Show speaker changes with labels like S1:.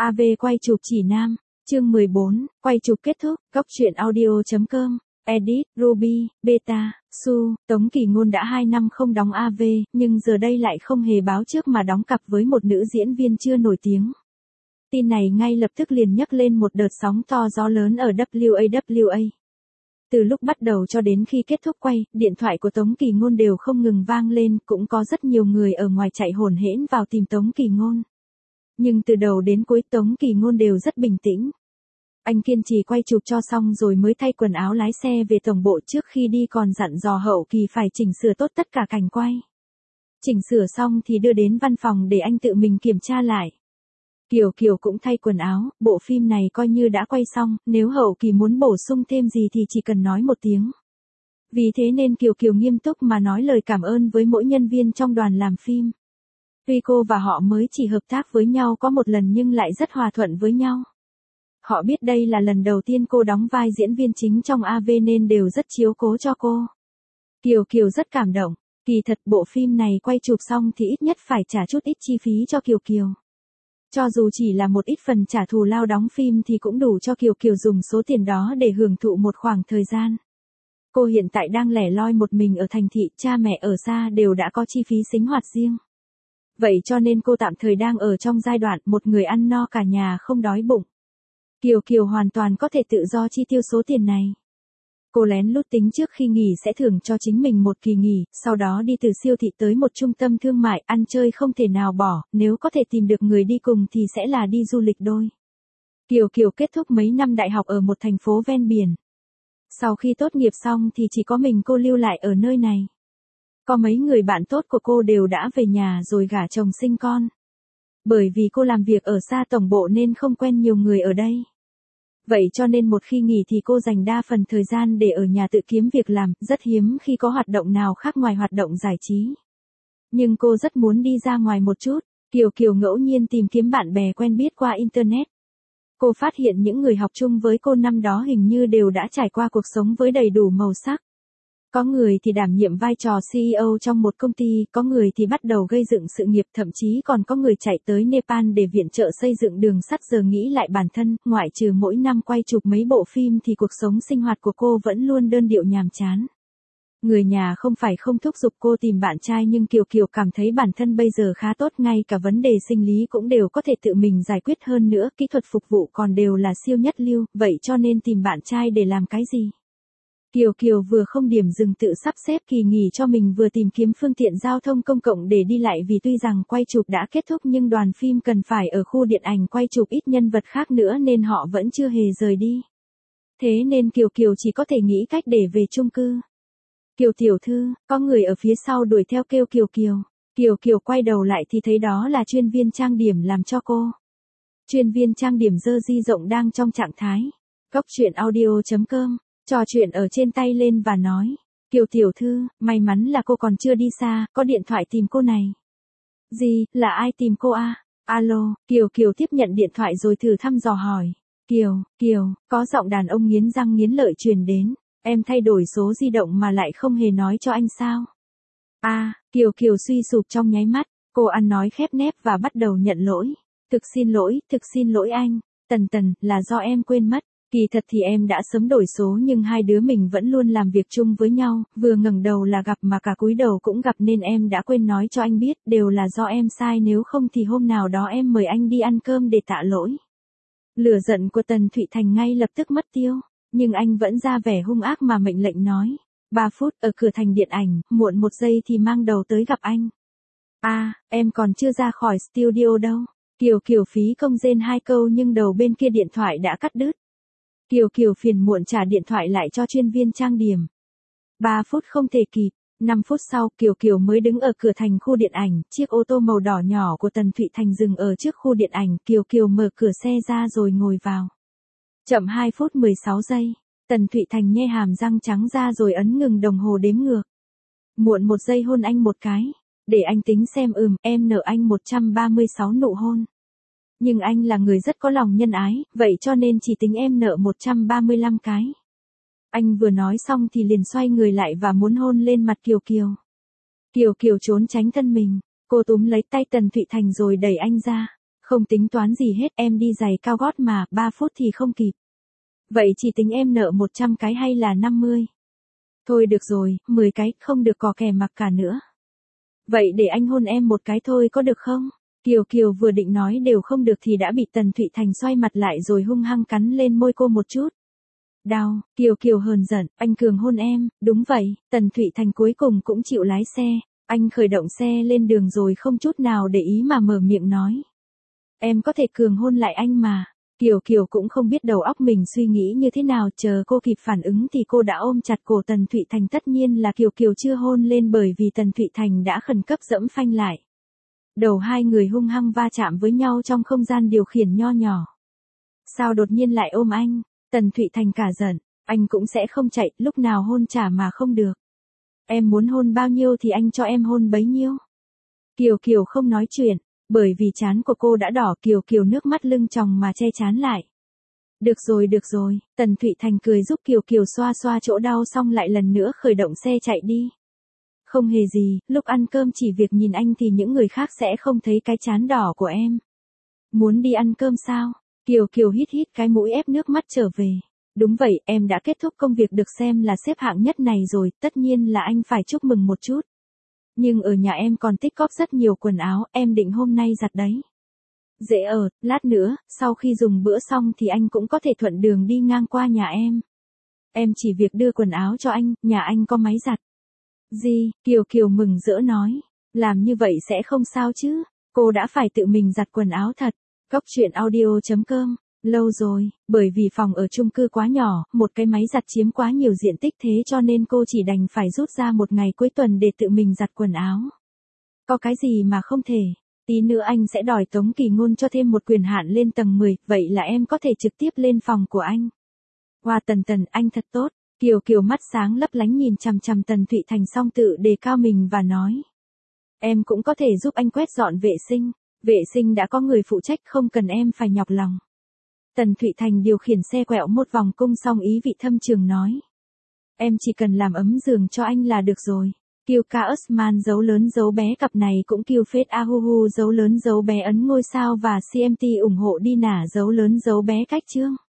S1: AV quay chụp chỉ nam, chương 14, quay chụp kết thúc, góc truyện audio.com, edit, Ruby, Beta, Su, Tống Kỳ Ngôn đã 2 năm không đóng AV, nhưng giờ đây lại không hề báo trước mà đóng cặp với một nữ diễn viên chưa nổi tiếng. Tin này ngay lập tức liền nhấc lên một đợt sóng to gió lớn ở WAWA. Từ lúc bắt đầu cho đến khi kết thúc quay, điện thoại của Tống Kỳ Ngôn đều không ngừng vang lên, cũng có rất nhiều người ở ngoài chạy hổn hển vào tìm Tống Kỳ Ngôn. Nhưng từ đầu đến cuối Tống Kỳ Ngôn đều rất bình tĩnh. Anh kiên trì quay chụp cho xong rồi mới thay quần áo lái xe về tổng bộ, trước khi đi còn dặn dò Hậu Kỳ phải chỉnh sửa tốt tất cả cảnh quay. Chỉnh sửa xong thì đưa đến văn phòng để anh tự mình kiểm tra lại. Kiều cũng thay quần áo, bộ phim này coi như đã quay xong, nếu Hậu Kỳ muốn bổ sung thêm gì thì chỉ cần nói một tiếng. Vì thế nên Kiều nghiêm túc mà nói lời cảm ơn với mỗi nhân viên trong đoàn làm phim. Tuy cô và họ mới chỉ hợp tác với nhau có một lần nhưng lại rất hòa thuận với nhau. Họ biết đây là lần đầu tiên cô đóng vai diễn viên chính trong AV nên đều rất chiếu cố cho cô. Kiều rất cảm động, kỳ thật bộ phim này quay chụp xong thì ít nhất phải trả chút ít chi phí cho Kiều. Cho dù chỉ là một ít phần trả thù lao đóng phim thì cũng đủ cho Kiều dùng số tiền đó để hưởng thụ một khoảng thời gian. Cô hiện tại đang lẻ loi một mình ở thành thị, cha mẹ ở xa đều đã có chi phí sinh hoạt riêng. Vậy cho nên cô tạm thời đang ở trong giai đoạn một người ăn no cả nhà không đói bụng. Kiều hoàn toàn có thể tự do chi tiêu số tiền này. Cô lén lút tính trước khi nghỉ sẽ thưởng cho chính mình một kỳ nghỉ, sau đó đi từ siêu thị tới một trung tâm thương mại, ăn chơi không thể nào bỏ, nếu có thể tìm được người đi cùng thì sẽ là đi du lịch đôi. Kiều kết thúc mấy năm đại học ở một thành phố ven biển. Sau khi tốt nghiệp xong thì chỉ có mình cô lưu lại ở nơi này. Có mấy người bạn tốt của cô đều đã về nhà rồi gả chồng sinh con. Bởi vì cô làm việc ở xa tổng bộ nên không quen nhiều người ở đây. Vậy cho nên một khi nghỉ thì cô dành đa phần thời gian để ở nhà tự kiếm việc làm, rất hiếm khi có hoạt động nào khác ngoài hoạt động giải trí. Nhưng cô rất muốn đi ra ngoài một chút, Kiều ngẫu nhiên tìm kiếm bạn bè quen biết qua Internet. Cô phát hiện những người học chung với cô năm đó hình như đều đã trải qua cuộc sống với đầy đủ màu sắc. Có người thì đảm nhiệm vai trò CEO trong một công ty, có người thì bắt đầu gây dựng sự nghiệp, thậm chí còn có người chạy tới Nepal để viện trợ xây dựng đường sắt. Giờ nghĩ lại bản thân, ngoại trừ mỗi năm quay chụp mấy bộ phim thì cuộc sống sinh hoạt của cô vẫn luôn đơn điệu nhàm chán. Người nhà không phải không thúc giục cô tìm bạn trai nhưng Kiều cảm thấy bản thân bây giờ khá tốt, ngay cả vấn đề sinh lý cũng đều có thể tự mình giải quyết, hơn nữa kỹ thuật phục vụ còn đều là siêu nhất lưu, vậy cho nên tìm bạn trai để làm cái gì? Kiều vừa không điểm dừng tự sắp xếp kỳ nghỉ cho mình, vừa tìm kiếm phương tiện giao thông công cộng để đi lại, vì tuy rằng quay chụp đã kết thúc nhưng đoàn phim cần phải ở khu điện ảnh quay chụp ít nhân vật khác nữa nên họ vẫn chưa hề rời đi. Thế nên Kiều chỉ có thể nghĩ cách để về chung cư. Kiều tiểu thư, có người ở phía sau đuổi theo kêu Kiều. Kiều quay đầu lại thì thấy đó là chuyên viên trang điểm làm cho cô. Chuyên viên trang điểm dơ di rộng đang trong trạng thái. Góc truyện audio.com. Trò chuyện ở trên tay lên và nói, Kiều tiểu thư, may mắn là cô còn chưa đi xa, có điện thoại tìm cô này. Gì, là ai tìm cô à? Alo, Kiều tiếp nhận điện thoại rồi thử thăm dò hỏi. Kiều, có giọng đàn ông nghiến răng nghiến lợi truyền đến, em thay đổi số di động mà lại không hề nói cho anh sao? Kiều suy sụp trong nháy mắt, cô ăn nói khép nép và bắt đầu nhận lỗi. Thực xin lỗi anh, Tần, là do em quên mất. Kỳ thật thì em đã sớm đổi số nhưng hai đứa mình vẫn luôn làm việc chung với nhau, vừa ngẩng đầu là gặp mà cả cúi đầu cũng gặp nên em đã quên nói cho anh biết, đều là do em sai, nếu không thì hôm nào đó em mời anh đi ăn cơm để tạ lỗi. Lửa giận của Tần Thụy Thành ngay lập tức mất tiêu, nhưng anh vẫn ra vẻ hung ác mà mệnh lệnh nói. 3 phút ở cửa thành điện ảnh, muộn 1 giây thì mang đầu tới gặp anh. Em còn chưa ra khỏi studio đâu. Kiều phí công rên 2 câu nhưng đầu bên kia điện thoại đã cắt đứt. Kiều phiền muộn trả điện thoại lại cho chuyên viên trang điểm. 3 phút không thể kịp, 5 phút sau Kiều mới đứng ở cửa thành khu điện ảnh, chiếc ô tô màu đỏ nhỏ của Tần Thụy Thành dừng ở trước khu điện ảnh, Kiều mở cửa xe ra rồi ngồi vào. Chậm 2 phút 16 giây, Tần Thụy Thành nhe hàm răng trắng ra rồi ấn ngừng đồng hồ đếm ngược. Muộn 1 giây hôn anh một cái, để anh tính xem, em nợ anh 136 nụ hôn. Nhưng anh là người rất có lòng nhân ái, vậy cho nên chỉ tính em nợ 135 cái. Anh vừa nói xong thì liền xoay người lại và muốn hôn lên mặt Kiều. Kiều trốn tránh thân mình, cô túm lấy tay Tần Thụy Thành rồi đẩy anh ra. Không tính toán gì hết, em đi giày cao gót mà, 3 phút thì không kịp. Vậy chỉ tính em nợ 100 cái hay là 50? Thôi được rồi, 10 cái, không được cò kè mặc cả nữa. Vậy để anh hôn em một cái thôi có được không? Kiều Kiều vừa định nói đều không được thì đã bị Tần Thụy Thành xoay mặt lại rồi hung hăng cắn lên môi cô một chút. Đau, Kiều Kiều hờn giận, anh Cường hôn em, đúng vậy, Tần Thụy Thành cuối cùng cũng chịu lái xe. Anh khởi động xe lên đường rồi không chút nào để ý mà mở miệng nói. Em có thể Cường hôn lại anh mà. Kiều Kiều cũng không biết đầu óc mình suy nghĩ như thế nào, chờ cô kịp phản ứng thì cô đã ôm chặt cổ Tần Thụy Thành, tất nhiên là Kiều Kiều chưa hôn lên bởi vì Tần Thụy Thành đã khẩn cấp giẫm phanh lại. Đầu hai người hung hăng va chạm với nhau trong không gian điều khiển nho nhỏ. Sao đột nhiên lại ôm anh? Tần Thụy Thành cả giận, anh cũng sẽ không chạy, lúc nào hôn trả mà không được. Em muốn hôn bao nhiêu thì anh cho em hôn bấy nhiêu. Kiều Kiều không nói chuyện, bởi vì trán của cô đã đỏ, Kiều Kiều nước mắt lưng tròng mà che trán lại. Được rồi, Tần Thụy Thành cười giúp Kiều Kiều xoa xoa chỗ đau xong lại lần nữa khởi động xe chạy đi. Không hề gì, lúc ăn cơm chỉ việc nhìn anh thì những người khác sẽ không thấy cái trán đỏ của em. Muốn đi ăn cơm sao? Kiều Kiều hít hít cái mũi ép nước mắt trở về. Đúng vậy, em đã kết thúc công việc được xem là xếp hạng nhất này rồi, tất nhiên là anh phải chúc mừng một chút. Nhưng ở nhà em còn tích cóp rất nhiều quần áo, em định hôm nay giặt đấy. Dễ ở, lát nữa, sau khi dùng bữa xong thì anh cũng có thể thuận đường đi ngang qua nhà em. Em chỉ việc đưa quần áo cho anh, nhà anh có máy giặt. Gì, Kiều Kiều mừng rỡ nói. Làm như vậy sẽ không sao chứ, cô đã phải tự mình giặt quần áo thật. Góc truyện audio.com. Lâu rồi, bởi vì phòng ở chung cư quá nhỏ, một cái máy giặt chiếm quá nhiều diện tích thế cho nên cô chỉ đành phải rút ra một ngày cuối tuần để tự mình giặt quần áo. Có cái gì mà không thể, tí nữa anh sẽ đòi Tống Kỳ Ngôn cho thêm một quyền hạn lên tầng 10, vậy là em có thể trực tiếp lên phòng của anh. Hoa Tần Tần, anh thật tốt. Kiều Kiều mắt sáng lấp lánh nhìn chằm chằm Tần Thụy Thành xong tự đề cao mình và nói. Em cũng có thể giúp anh quét dọn vệ sinh. Vệ sinh đã có người phụ trách, không cần em phải nhọc lòng. Tần Thụy Thành điều khiển xe quẹo một vòng cung xong ý vị thâm trường nói. Em chỉ cần làm ấm giường cho anh là được rồi. Kiều Ca Usman dấu lớn dấu bé, cặp này cũng Kiều Phết Ahuhu dấu lớn dấu bé ấn ngôi sao và CMT ủng hộ đi nả dấu lớn dấu bé cách chương.